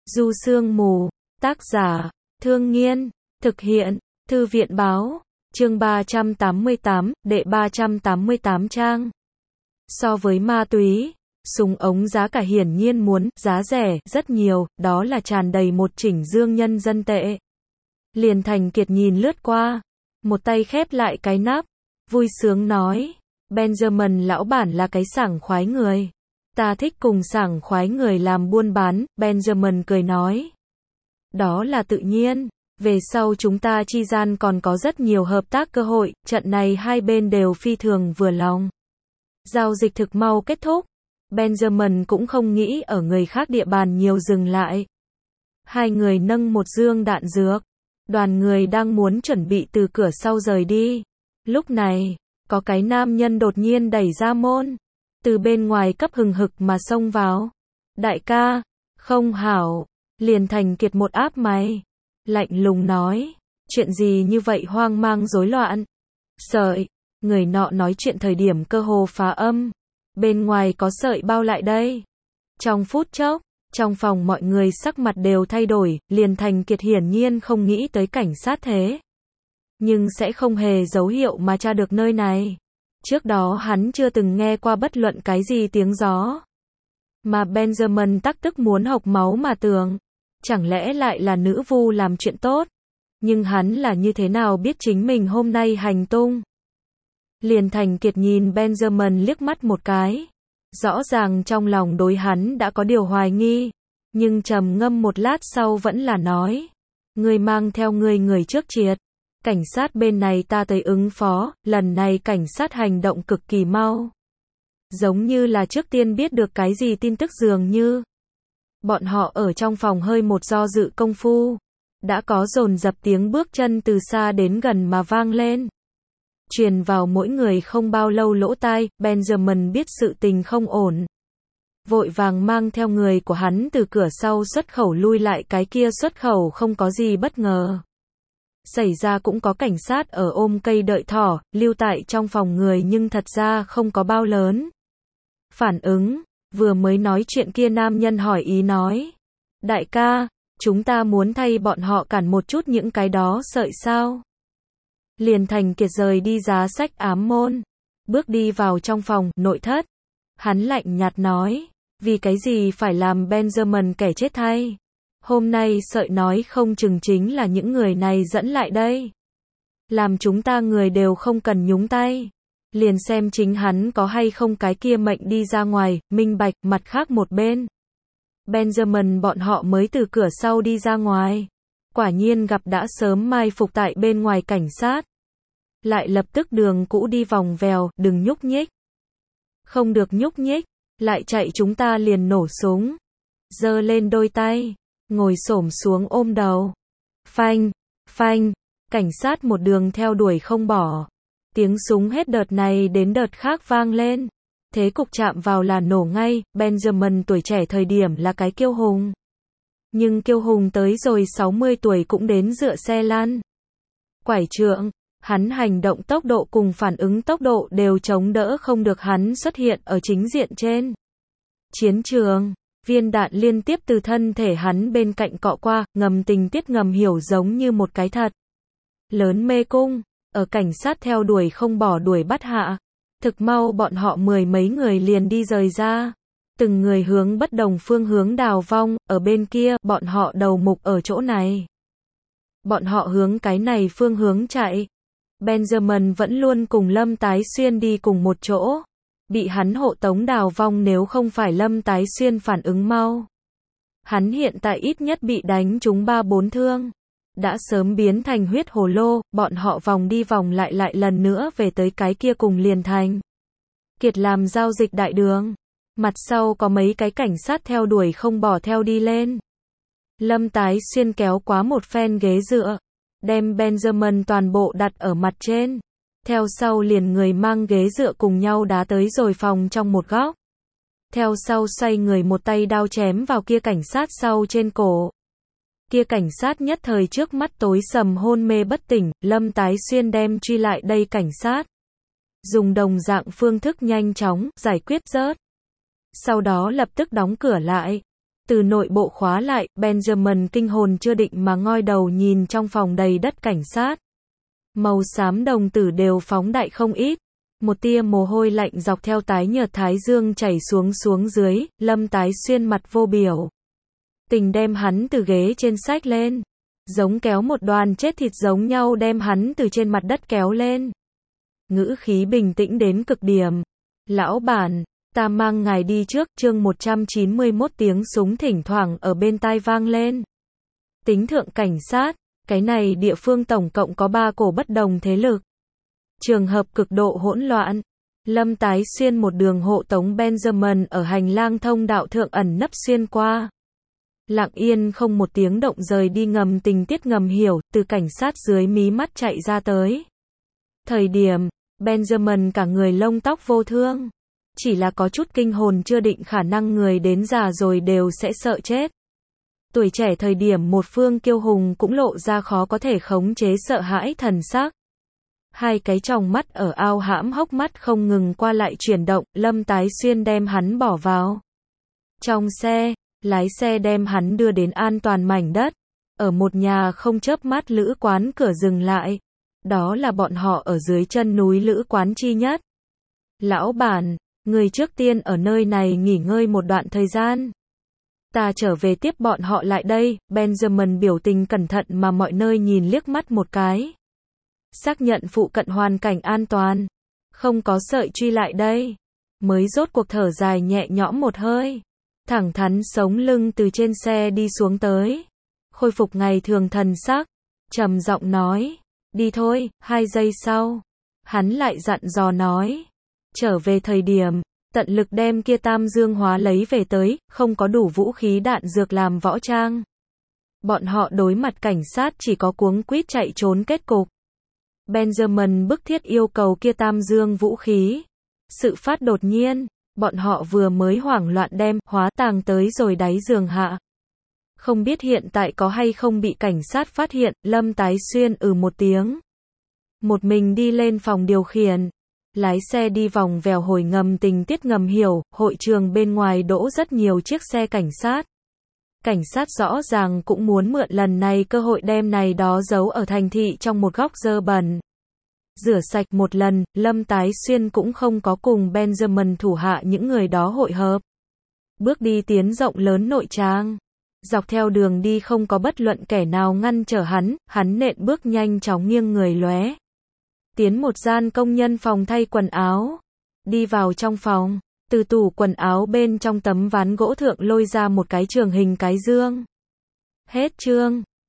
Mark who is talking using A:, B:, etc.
A: Du Sương Mù, tác giả, Thương Nghiên, thực hiện, Thư viện báo, chương 388, đệ 388 trang. So với ma túy, súng ống giá cả hiển nhiên muốn, giá rẻ, rất nhiều, đó là tràn đầy một chỉnh dương nhân dân tệ. Liền Thành Kiệt nhìn lướt qua, một tay khép lại cái nắp, vui sướng nói, Benjamin lão bản là cái sảng khoái người. Ta thích cùng sảng khoái người làm buôn bán, Benjamin cười nói. Đó là tự nhiên, về sau chúng ta chi gian còn có rất nhiều hợp tác cơ hội, trận này hai bên đều phi thường vừa lòng. Giao dịch thực mau kết thúc, Benjamin cũng không nghĩ ở người khác địa bàn nhiều dừng lại. Hai người nâng một dương đạn dược, đoàn người đang muốn chuẩn bị từ cửa sau rời đi. Lúc này, có cái nam nhân đột nhiên đẩy ra môn, từ bên ngoài cấp hừng hực mà xông vào. Đại ca, không hảo, Liền Thành Kiệt một áp máy, lạnh lùng nói, chuyện gì như vậy hoang mang rối loạn. Sợi, người nọ nói chuyện thời điểm cơ hồ phá âm, bên ngoài có sợi bao lại đây. Trong phút chốc, trong phòng mọi người sắc mặt đều thay đổi, Liền Thành Kiệt hiển nhiên không nghĩ tới cảnh sát thế. Nhưng sẽ không hề dấu hiệu mà tra được nơi này. Trước đó hắn chưa từng nghe qua bất luận cái gì tiếng gió. Mà Benjamin tắc tức muốn hộc máu mà tưởng. Chẳng lẽ lại là nữ vu làm chuyện tốt? Nhưng hắn là như thế nào biết chính mình hôm nay hành tung? Liền Thành Kiệt nhìn Benjamin liếc mắt một cái. Rõ ràng trong lòng đối hắn đã có điều hoài nghi. Nhưng trầm ngâm một lát sau vẫn là nói. Người mang theo người trước triệt. Cảnh sát bên này ta tới ứng phó, lần này cảnh sát hành động cực kỳ mau. Giống như là trước tiên biết được cái gì tin tức dường như. Bọn họ ở trong phòng hơi một do dự công phu. Đã có dồn dập tiếng bước chân từ xa đến gần mà vang lên. Truyền vào mỗi người không bao lâu lỗ tai, Benjamin biết sự tình không ổn. Vội vàng mang theo người của hắn từ cửa sau xuất khẩu lui lại, cái kia xuất khẩu không có gì bất ngờ. Xảy ra cũng có cảnh sát ở ôm cây đợi thỏ, lưu tại trong phòng người nhưng thật ra không có bao lớn. Phản ứng, vừa mới nói chuyện kia nam nhân hỏi ý nói. Đại ca, chúng ta muốn thay bọn họ cản một chút những cái đó sợi sao? Liền Thành Kiệt rời đi giá sách ám môn. Bước đi vào trong phòng, nội thất. Hắn lạnh nhạt nói, vì cái gì phải làm Benjamin kẻ chết thay? Hôm nay sợi nói không chừng chính là những người này dẫn lại đây. Làm chúng ta người đều không cần nhúng tay. Liền xem chính hắn có hay không cái kia mệnh đi ra ngoài, minh bạch, mặt khác một bên. Benjamin bọn họ mới từ cửa sau đi ra ngoài. Quả nhiên gặp đã sớm mai phục tại bên ngoài cảnh sát. Lại lập tức đường cũ đi vòng vèo, đừng nhúc nhích. Không được nhúc nhích, lại chạy chúng ta liền nổ súng. Giơ lên đôi tay. Ngồi xổm xuống ôm đầu. Phanh, phanh, cảnh sát một đường theo đuổi không bỏ. Tiếng súng hết đợt này đến đợt khác vang lên. Thế cục chạm vào là nổ ngay, Benjamin tuổi trẻ thời điểm là cái kiêu hùng. Nhưng kiêu hùng tới rồi 60 tuổi cũng đến dựa xe lăn. Quải trượng, hắn hành động tốc độ cùng phản ứng tốc độ đều chống đỡ không được hắn xuất hiện ở chính diện trên. Chiến trường. Viên đạn liên tiếp từ thân thể hắn bên cạnh cọ qua, ngầm tình tiết ngầm hiểu giống như một cái thật lớn mê cung, ở cảnh sát theo đuổi không bỏ đuổi bắt hạ. Thực mau bọn họ mười mấy người liền đi rời ra. Từng người hướng bất đồng phương hướng đào vong, ở bên kia, bọn họ đầu mục ở chỗ này. Bọn họ hướng cái này phương hướng chạy. Benjamin vẫn luôn cùng Lâm Tái Xuyên đi cùng một chỗ. Bị hắn hộ tống đào vong nếu không phải Lâm Tái Xuyên phản ứng mau. Hắn hiện tại ít nhất bị đánh trúng 3-4 thương. Đã sớm biến thành huyết hồ lô, bọn họ vòng đi vòng lại lần nữa về tới cái kia cùng Liền Thành Kiệt làm giao dịch đại đường. Mặt sau có mấy cái cảnh sát theo đuổi không bỏ theo đi lên. Lâm Tái Xuyên kéo quá một phen ghế dựa. Đem Benjamin toàn bộ đặt ở mặt trên. Theo sau liền người mang ghế dựa cùng nhau đá tới rồi phòng trong một góc. Theo sau xoay người một tay đao chém vào kia cảnh sát sau trên cổ. Kia cảnh sát nhất thời trước mắt tối sầm hôn mê bất tỉnh, Lâm Tái Xuyên đem truy lại đây cảnh sát. Dùng đồng dạng phương thức nhanh chóng, giải quyết rớt. Sau đó lập tức đóng cửa lại. Từ nội bộ khóa lại, Benjamin kinh hồn chưa định mà ngoi đầu nhìn trong phòng đầy đất cảnh sát. Màu xám đồng tử đều phóng đại không ít. Một tia mồ hôi lạnh dọc theo tái nhợt thái dương chảy xuống dưới, Lâm Tái Xuyên mặt vô biểu tình đem hắn từ ghế trên xách lên. Giống kéo một đoàn chết thịt giống nhau đem hắn từ trên mặt đất kéo lên. Ngữ khí bình tĩnh đến cực điểm. Lão bản, ta mang ngài đi trước, chương 191 tiếng súng thỉnh thoảng ở bên tai vang lên. Tính thượng cảnh sát, cái này địa phương tổng cộng có 3 cổ bất đồng thế lực. Trường hợp cực độ hỗn loạn. Lâm Tái Xuyên một đường hộ tống Benjamin ở hành lang thông đạo thượng ẩn nấp xuyên qua. Lặng yên không một tiếng động rời đi ngầm tình tiết ngầm hiểu, từ cảnh sát dưới mí mắt chạy ra tới. Thời điểm, Benjamin cả người lông tóc vô thương. Chỉ là có chút kinh hồn chưa định khả năng người đến già rồi đều sẽ sợ chết. Tuổi trẻ thời điểm một phương kiêu hùng cũng lộ ra khó có thể khống chế sợ hãi thần sắc. Hai cái tròng mắt ở ao hãm hốc mắt không ngừng qua lại chuyển động, Lâm Tái Xuyên đem hắn bỏ vào trong xe, lái xe đem hắn đưa đến an toàn mảnh đất. Ở một nhà không chớp mắt lữ quán cửa dừng lại. Đó là bọn họ ở dưới chân núi lữ quán chi nhất. Lão bản, người trước tiên ở nơi này nghỉ ngơi một đoạn thời gian. Ta trở về tiếp bọn họ lại đây. Benjamin biểu tình cẩn thận mà mọi nơi nhìn liếc mắt một cái. Xác nhận phụ cận hoàn cảnh an toàn. Không có sợi truy lại đây. Mới rốt cuộc thở dài nhẹ nhõm một hơi. Thẳng thắn sống lưng từ trên xe đi xuống tới. Khôi phục ngày thường thần sắc. Trầm giọng nói. Đi thôi. 2 giây sau. Hắn lại dặn dò nói. Trở về thời điểm. Tận lực đem kia tam dương hóa lấy về tới. Không có đủ vũ khí đạn dược làm võ trang. Bọn họ đối mặt cảnh sát chỉ có cuống quýt chạy trốn kết cục. Benjamin bức thiết yêu cầu kia tam dương vũ khí. Sự phát đột nhiên. Bọn họ vừa mới hoảng loạn đem hóa tàng tới rồi đáy giường hạ. Không biết hiện tại có hay không bị cảnh sát phát hiện. Lâm Tái Xuyên một tiếng. Một mình đi lên phòng điều khiển. Lái xe đi vòng vèo hồi ngầm tình tiết ngầm hiểu. Hội trường bên ngoài đỗ rất nhiều chiếc xe cảnh sát. Cảnh sát rõ ràng cũng muốn mượn lần này cơ hội đem này đó giấu ở thành thị trong một góc dơ bẩn. Rửa sạch một lần, Lâm Tái Xuyên cũng không có cùng Benjamin thủ hạ những người đó hội hợp. Bước đi tiến rộng lớn nội trang. Dọc theo đường đi không có bất luận kẻ nào ngăn trở hắn nện bước nhanh chóng nghiêng người lóe. Tiến một gian công nhân phòng thay quần áo. Đi vào trong phòng, từ tủ quần áo bên trong tấm ván gỗ thượng lôi ra một cái trường hình cái dương. Hết chương.